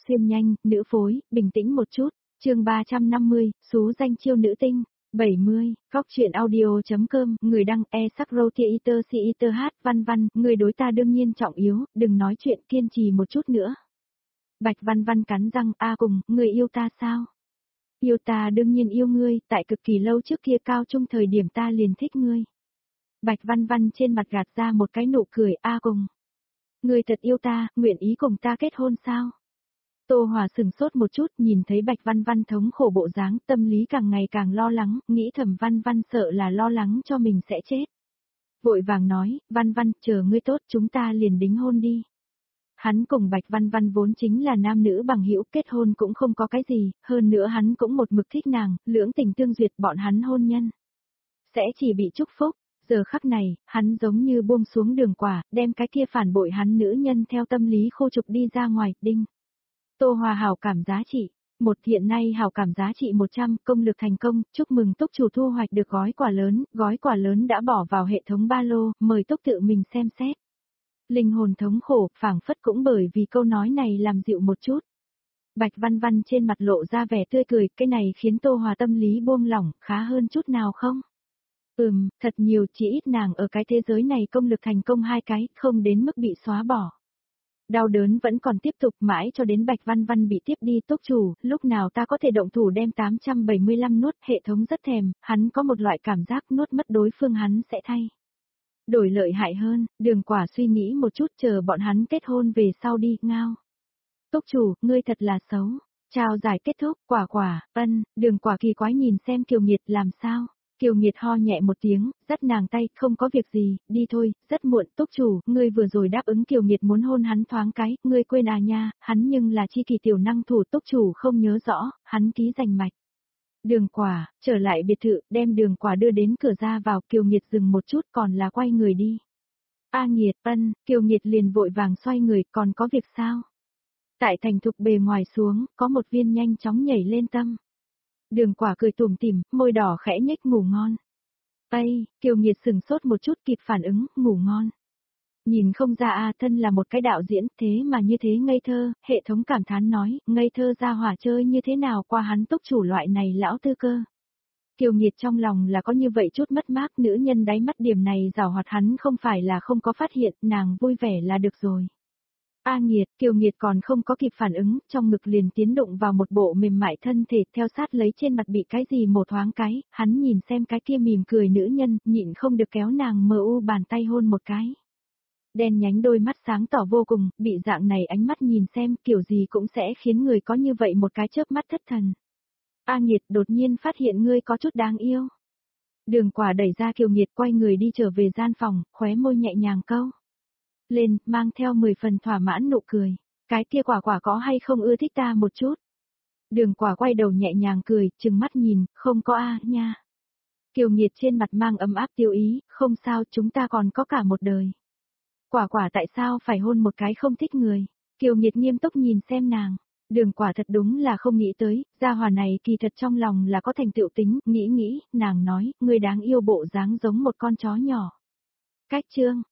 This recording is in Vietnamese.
xuyên nhanh, nữ phối, bình tĩnh một chút. Chương 350, xú danh chiêu nữ tinh. 70, góc truyện audio.com, người đăng e-sắc-rô-tia-iter-si-iter hát Văn Văn, người đối ta đương nhiên trọng yếu, đừng nói chuyện kiên trì một chút nữa. Bạch Văn Văn cắn răng, cùng, người yêu ta sao? Yêu ta đương nhiên yêu ngươi, tại cực kỳ lâu trước kia cao trung thời điểm ta liền thích ngươi. Bạch Văn Văn trên mặt gạt ra một cái nụ cười, cùng. Ngươi thật yêu ta, nguyện ý cùng ta kết hôn sao? Tô Hòa sừng sốt một chút, nhìn thấy Bạch Văn Văn thống khổ bộ dáng, tâm lý càng ngày càng lo lắng, nghĩ thầm Văn Văn sợ là lo lắng cho mình sẽ chết. Vội vàng nói, Văn Văn, chờ ngươi tốt, chúng ta liền đính hôn đi. Hắn cùng Bạch Văn Văn vốn chính là nam nữ bằng hữu, kết hôn cũng không có cái gì, hơn nữa hắn cũng một mực thích nàng, lưỡng tình tương duyệt, bọn hắn hôn nhân sẽ chỉ bị chúc phúc. Giờ khắc này, hắn giống như buông xuống đường quả, đem cái kia phản bội hắn nữ nhân theo tâm lý khô trục đi ra ngoài, đinh. Tô Hòa hảo cảm giá trị. Hiện nay hảo cảm giá trị 100, công lực thành công, chúc mừng túc chủ thu hoạch được gói quả lớn đã bỏ vào hệ thống ba lô, mời túc tự mình xem xét. Linh hồn thống khổ, phảng phất cũng bởi vì câu nói này làm dịu một chút. Bạch Văn Văn trên mặt lộ ra vẻ tươi cười, cái này khiến Tô Hòa tâm lý buông lỏng, khá hơn chút nào không? Thật nhiều, chỉ ít nàng ở cái thế giới này công lực thành công 2 cái, không đến mức bị xóa bỏ. Đau đớn vẫn còn tiếp tục mãi cho đến Bạch Văn Văn bị tiếp đi, túc chủ, lúc nào ta có thể động thủ đem 875 nuốt, hệ thống rất thèm, hắn có một loại cảm giác nuốt mất đối phương hắn sẽ thay đổi lợi hại hơn, Đường Quả suy nghĩ một chút, chờ bọn hắn kết hôn về sau đi, ngao. Túc chủ, ngươi thật là xấu. Trao giải kết thúc, Đường Quả kỳ quái nhìn xem Kiều Nghiệt làm sao. Kiều Nghiệt ho nhẹ một tiếng, dắt nàng tay, không có việc gì, đi thôi, rất muộn, túc chủ, ngươi vừa rồi đáp ứng Kiều Nghiệt muốn hôn hắn thoáng cái, ngươi quên à nha, hắn nhưng là chi kỳ tiểu năng thủ, túc chủ không nhớ rõ, hắn ký danh mạch. Đường Quả, trở lại biệt thự, đem Đường Quả đưa đến cửa ra vào, Kiều Nghiệt dừng một chút còn là quay người đi. Nghiệt, Kiều Nghiệt liền vội vàng xoay người, còn có việc sao? Tại thành thục bề ngoài xuống, có một viên nhanh chóng nhảy lên tâm. Đường Quả cười tủm tỉm, môi đỏ khẽ nhếch, ngủ ngon. Kiều Nghiệt sừng sốt một chút kịp phản ứng, ngủ ngon. Nhìn không ra thân là một cái đạo diễn, thế mà như thế ngây thơ, hệ thống cảm thán nói, ngây thơ ra hỏa chơi như thế nào qua hắn túc chủ loại này lão tư cơ. Kiều Nghiệt trong lòng là có như vậy chút mất mát, nữ nhân đáy mắt điểm này giảo hoạt hắn không phải là không có phát hiện, nàng vui vẻ là được rồi. Kiều Nghiệt còn không có kịp phản ứng, trong ngực liền tiến đụng vào một bộ mềm mại thân thể, theo sát lấy trên mặt bị cái gì một thoáng cái, hắn nhìn xem cái kia mỉm cười nữ nhân, nhịn không được kéo nàng mờ u bàn tay hôn một cái. Đen nhánh đôi mắt sáng tỏ vô cùng, bị dạng này ánh mắt nhìn xem kiểu gì cũng sẽ khiến người có như vậy một cái chớp mắt thất thần. Nghiệt, đột nhiên phát hiện ngươi có chút đáng yêu. Đường Quả đẩy ra Kiều Nghiệt, quay người đi trở về gian phòng, khóe môi nhẹ nhàng câu lên, mang theo 10 phần thỏa mãn nụ cười. Cái kia Quả có hay không ưa thích ta một chút? Đường Quả quay đầu nhẹ nhàng cười, trừng mắt nhìn, không có nha. Kiều Nghiệt trên mặt mang ấm áp tiêu ý, không sao, chúng ta còn có cả một đời. Quả tại sao phải hôn một cái không thích người? Kiều Nghiệt nghiêm túc nhìn xem nàng. Đường Quả thật đúng là không nghĩ tới, gia hỏa này kỳ thật trong lòng là có thành tựu tính, nghĩ, nàng nói, ngươi đáng yêu bộ dáng giống một con chó nhỏ. Cách chương.